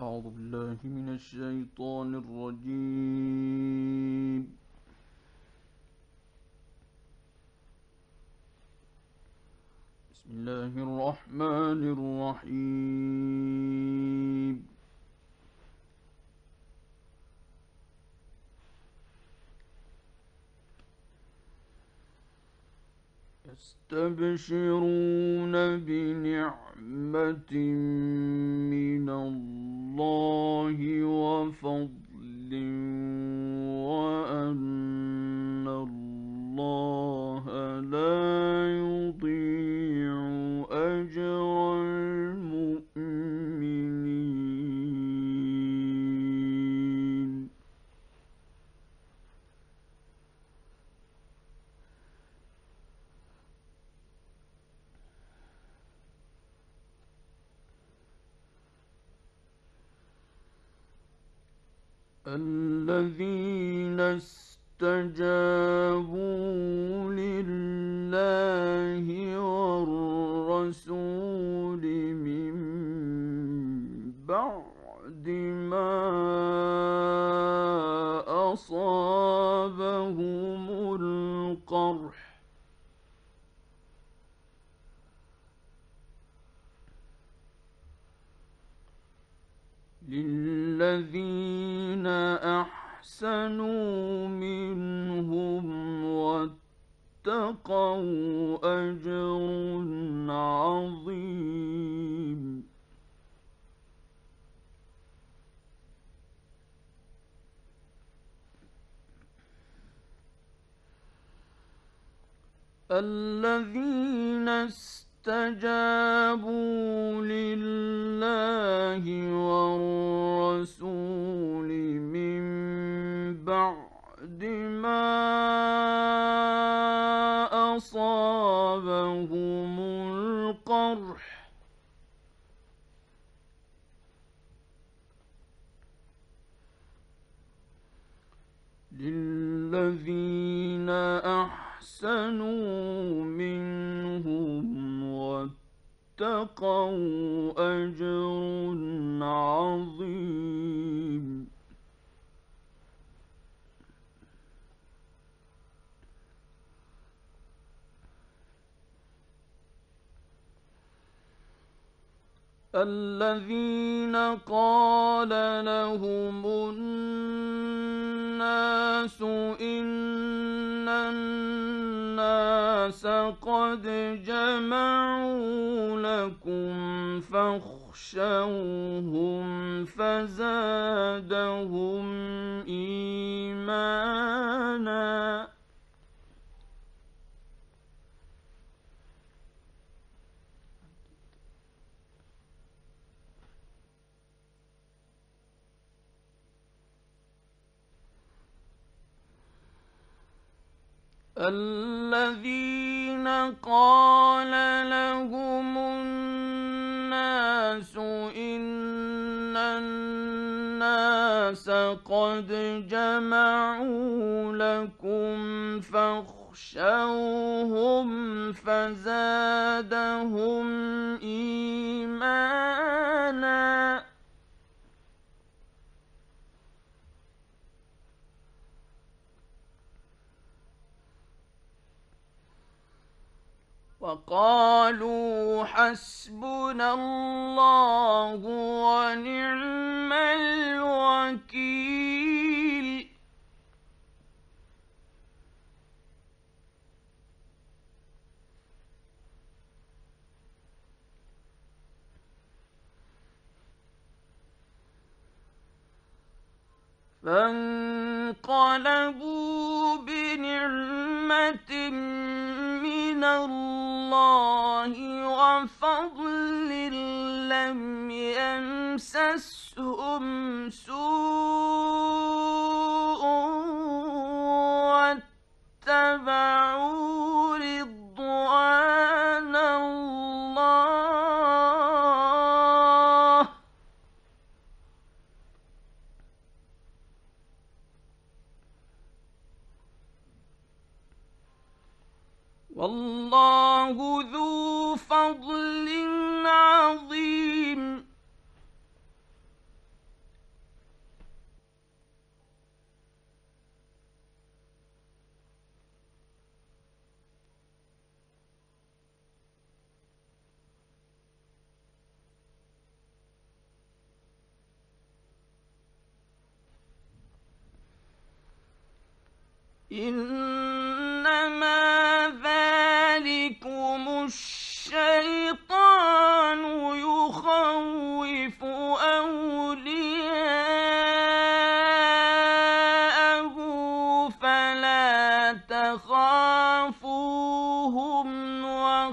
أعوذ بالله من الشيطان الرجيم. بسم الله الرحمن الرحيم. يستبشرون بنعمة من الله وفضل وأن الله لا يضيع أجر المؤمنين. الذين استجابوا لله والرسول من بعد ما أصابهم القرح للذين أحسنوا منهم واتقوا أجر عظيم. الذين استجابوا لله والرسول من بعد ما أصابهم القرح للذين أحسنوا منهم واتقوا أجر عظيم. الذين قال لهم الناس إن الناس قد جمعوا لكم فاخشوهم فزادهم إيمانا. الذين قال لهم الناس إن الناس قد جمعوا لكم فاخشوهم فزادهم إيمانا. وقالوا حسبنا الله ونعم الوكيل. فانقلبوا بنعمة من الله وفضل لم يمسسهم سوء واتبعوا رضوان الله والله ذو فضل عظيم. إنما ذلكم الشيطان يخوف أولياءه فلا تخافوهم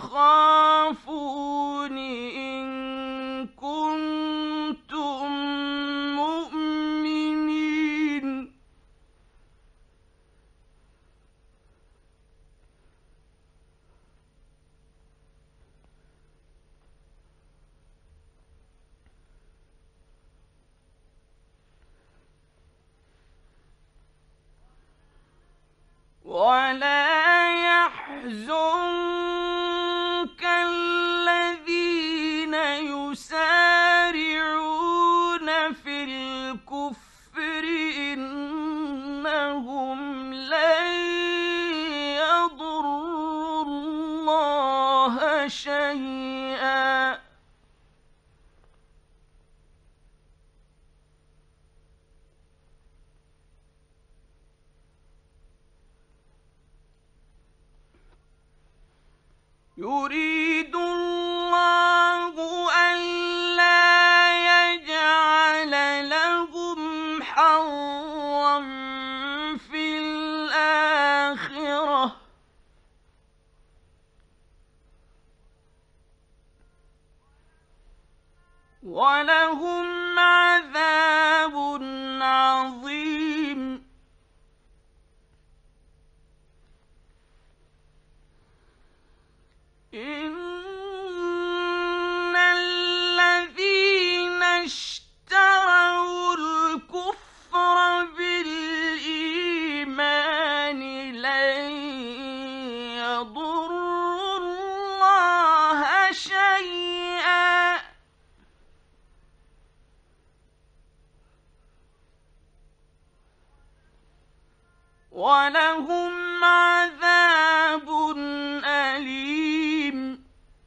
وخافون إن كنتم مؤمنين. ولا يحزنك الذين يسارعون في الكفر إنهم لن يضروا الله شيئا يريد الله ألا يجعل لهم حظا في الآخرة ولهم عذاب عظيم. إن الذين اشتروا الكفر بالإيمان لن يضروا الله شيئا ولهم عذاب أليم.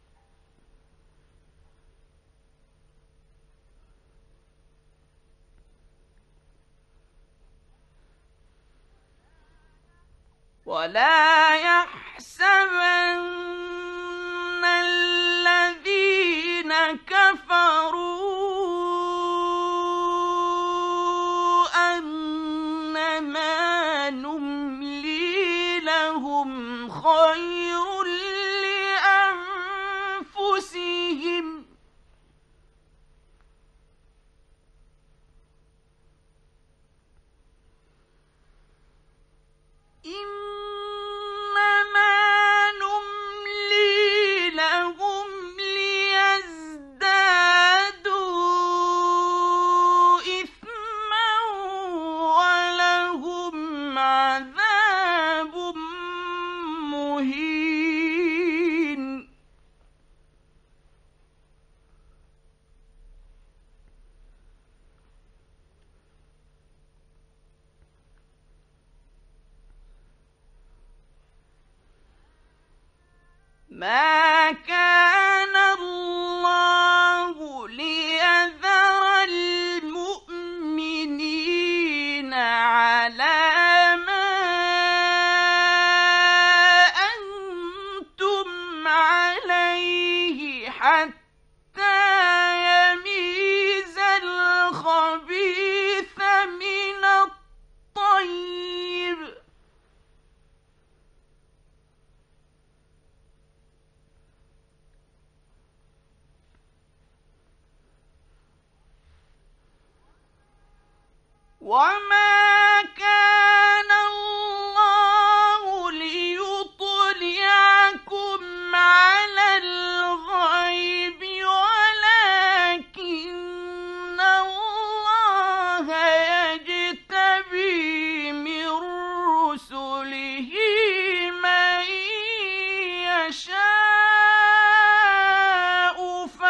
ولا يحسبن الذين كفروا أنما نملي لهم خير لأنفسهم إنما نملي لهم ليزدادوا إثما ولهم عذاب مهين. ما كان الله ليذر المؤمنين على ما أنتم عليه حتى يميز الخبيث من الطيب وما كان الله ليطلعكم على الغيب ولكن الله يجتبي من رسله من يشاء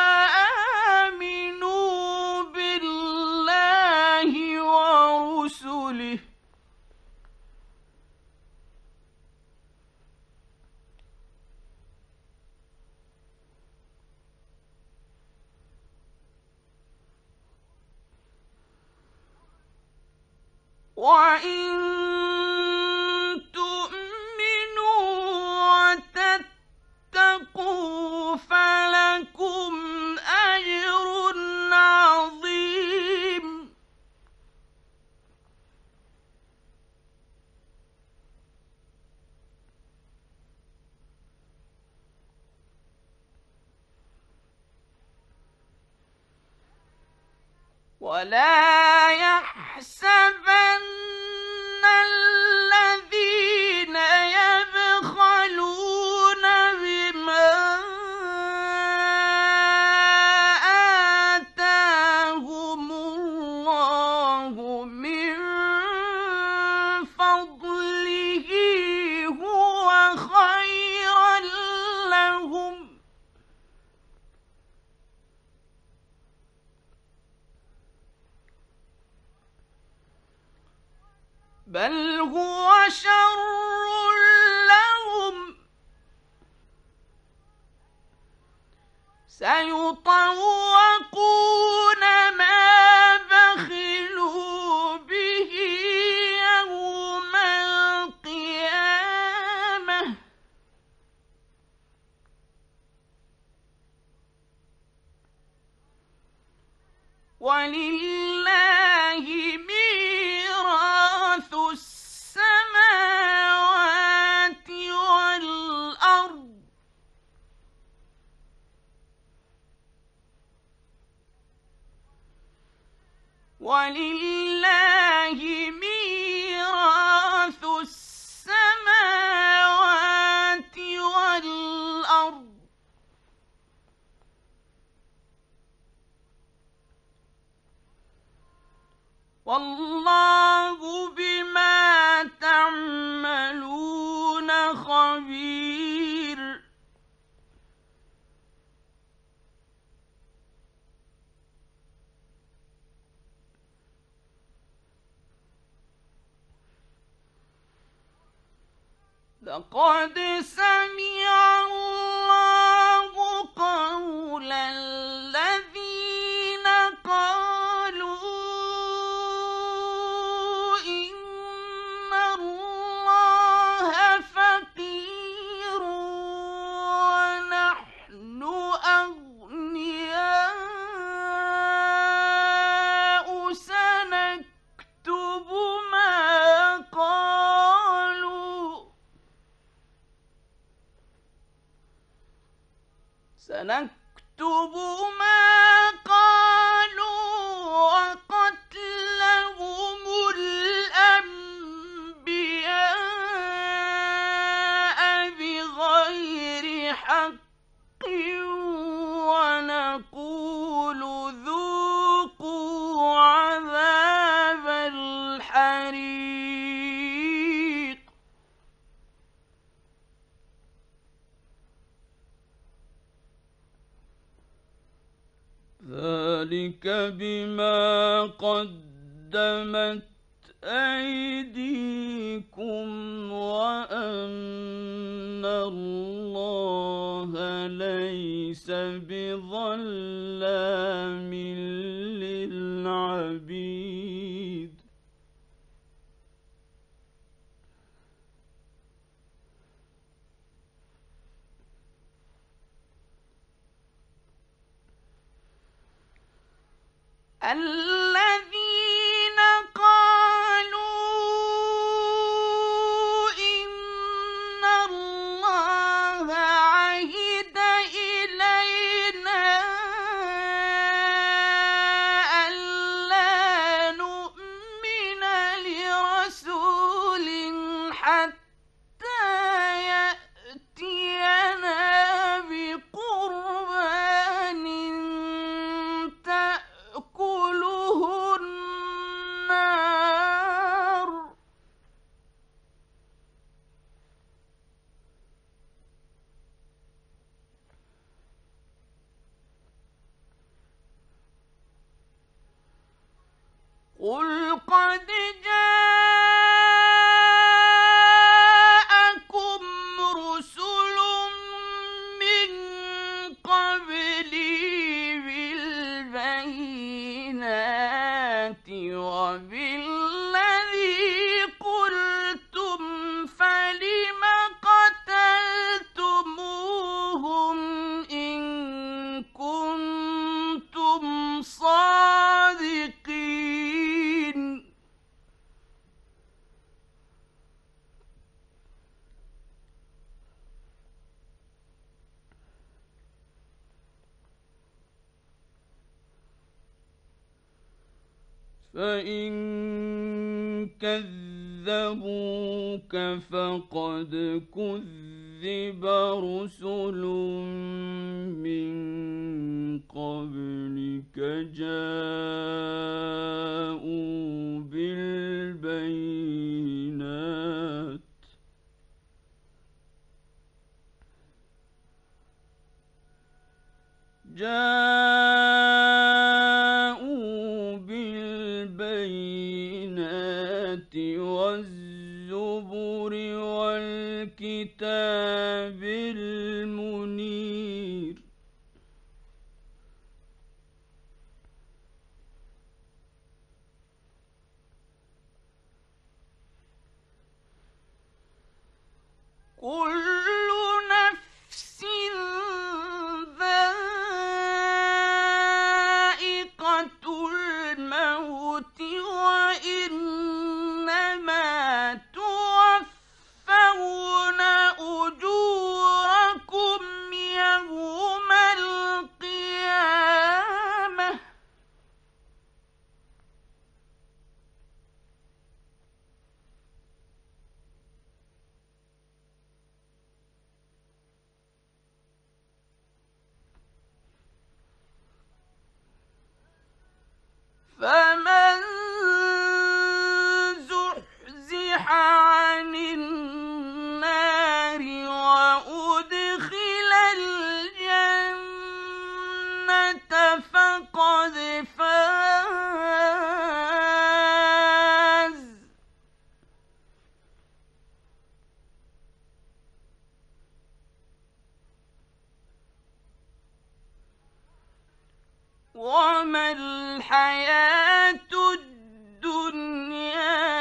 فآمنوا بالله ورسله وإن ولا يحسبن الذين يبخلون بما آتاهم الله من فضله هو خيرا لهم، بل هو شر لهم، سيطوقون ما بخلوا به يوم القيامة، ولله ميراث السماوات والأرض، ولله ميراث السماوات والأرض، والله بما تعملون خبير. لقد سمع الله قول الذين قالوا إن الله فقير ونحن أغنياء، سنكتب ما قالوا وقتلهم الأنبياء بغير حق، ونقول ذوقوا عذاب الحريق. ذلك بما قدمت أيديكم وأن الله ليس بظلام للعبيد. الذين قالوا إن الله عهد إلينا ألا نؤمن لرسول حتى يأتينا بقربان تأكله النار، قل قد جاءكم رسل من قبلي بالبينات وبالذي قلتم، فلم قتلتموهم إن كنتم صادقين. فإن كذبوك فقد كذب رسل من قبلك جاءوا بالبينات والزبر والكتاب المنير كل نفس ذائقة الموت وإنما توفون أجوركم يوم القيامة فمن زحزح عن النار وأدخل الجنة فقد فاز وما الحياة الدنيا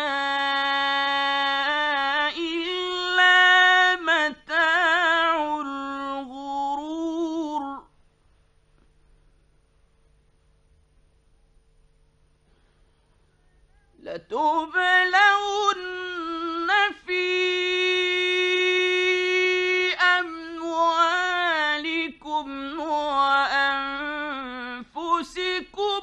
إلا متاع الغرور لتبلون في أموالكم وأنفسكم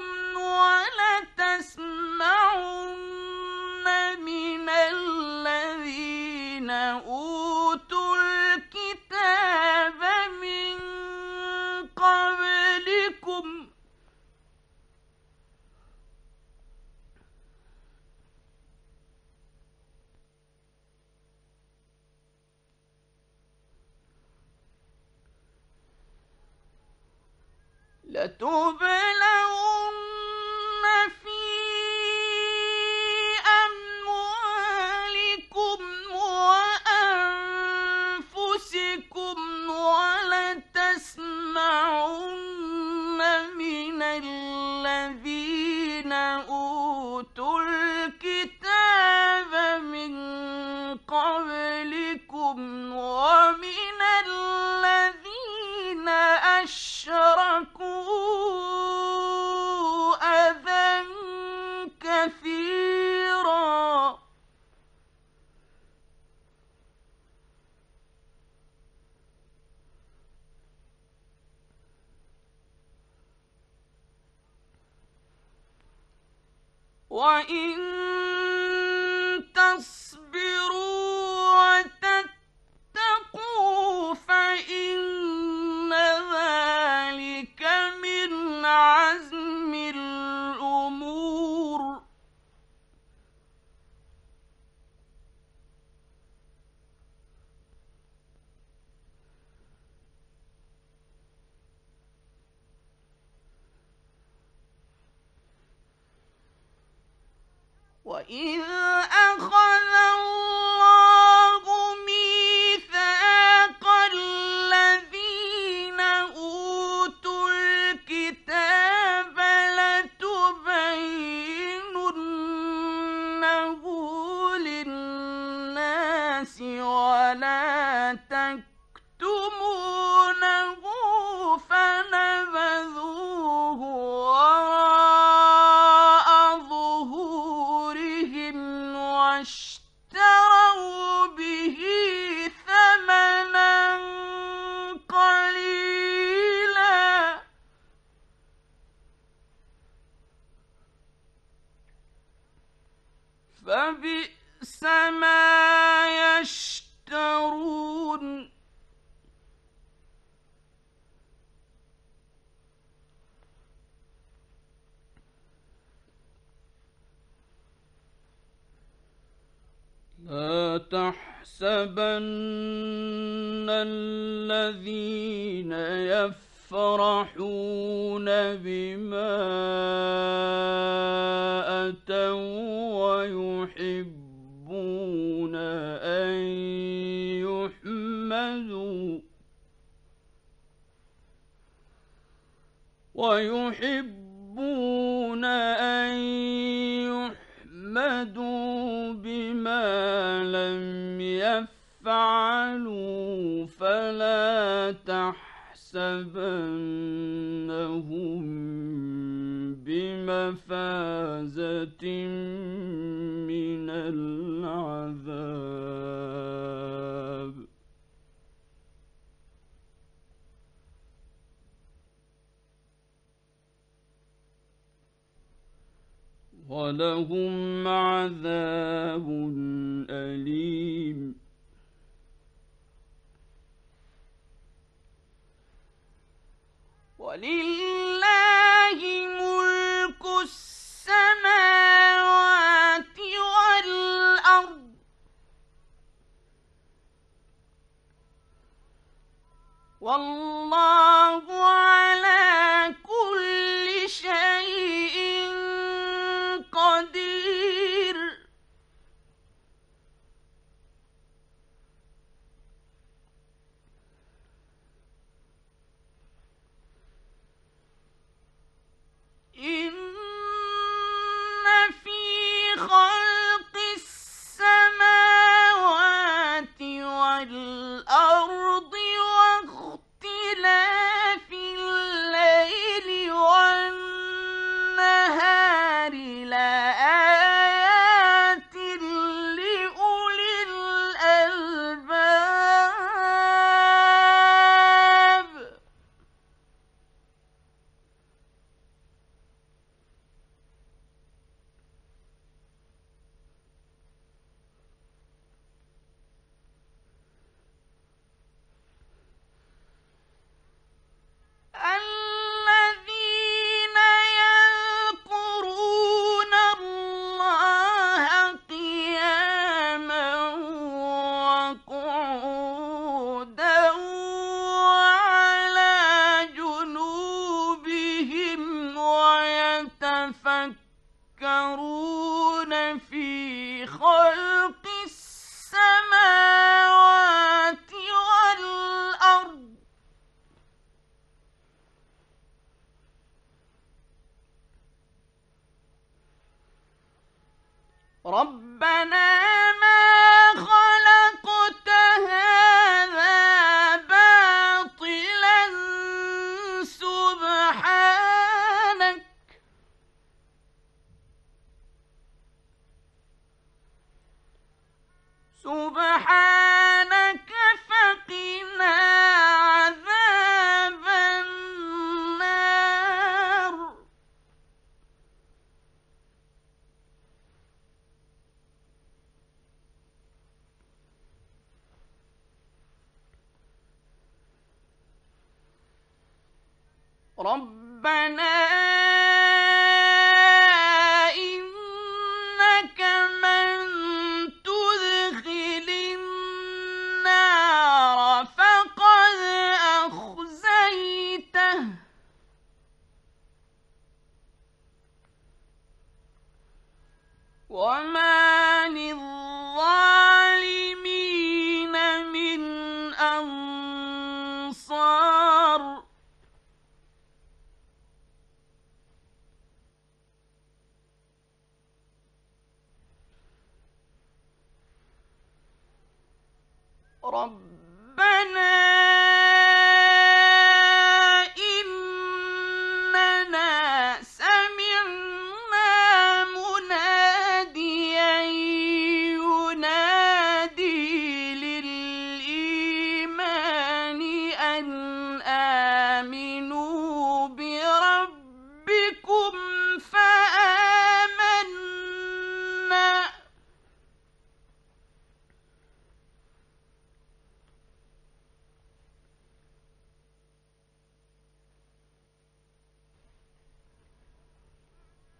ولتسمعن من الذين أوتوا الكتاب من قبلكم لتبلون في أموالكم وأنفسكم ولتسمعن من الذين أوتوا الكتاب من قبلكم ومن الذين أشركوا أذى كثيرا وإن تصبروا وتتقوا فإن ذلك من عزم الأمور وإذ أخذ الله ميثاق الذين أوتوا الكتاب لتبيننه للناس ولا تكتمونه فنبذوه وراء ظهورهم فبئس ما يشترون لا تحسبن الذين يفرحون بما أتوا ويحبون أن يحمدوا بما لم يفعلوا فلا تحسبنهم بمفازة من العذاب ولهم عذاب أليم ولله ملك السماوات والأرض والله على كل شيء قدير إن في خلق السماوات والأرض واختلاف الليل والنهار لآيات لأولي الألباب الذين يذكرون الله قياما وقعودا وعلى جنوبهم ويتفكرون في خلق السماوات والأرض ربنا ما خلقت هذا باطلا سبحانك فقنا عذاب النار ربنا إنك من تدخل النار فقد أخزيته وما للظالمين من أنصار ربنا إننا سمعنا مناديا ينادي للإيمان أن آمنوا بربكم فآمنا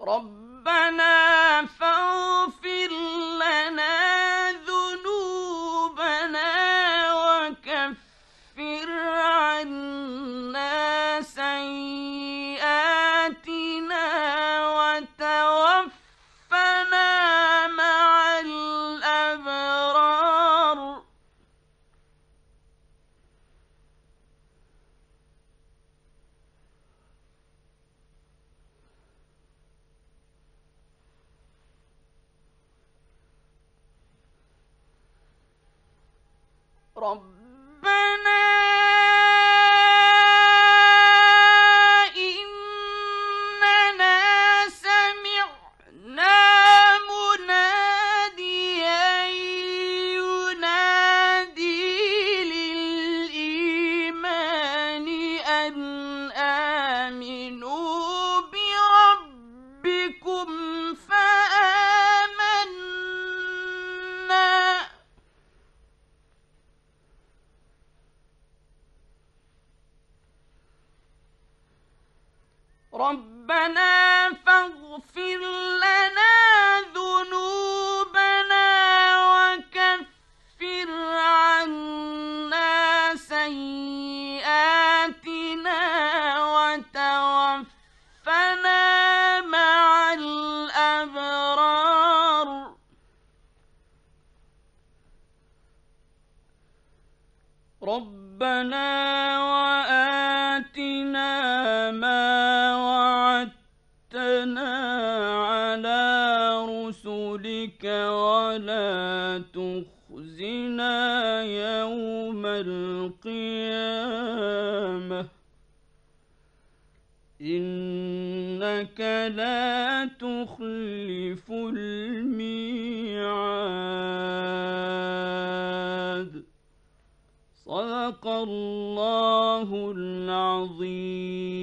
ربنا فاغفر لنا ذنوبنا وكفر عنا سيئاتنا وتوفنا مع الأبرار ربنا إننا سمعنا مناديا ينادي للإيمان أن آمنوا بربكم فآمنا ربنا فاغفر لنا ذنوبنا وكفر عنا سيئاتنا وتوفنا مع الأبرار ربنا وآتنا ما وعدتنا على رسلك ولا تخزنا يوم القيامة إنك لا تخلف الميعاد صدق الله العظيم.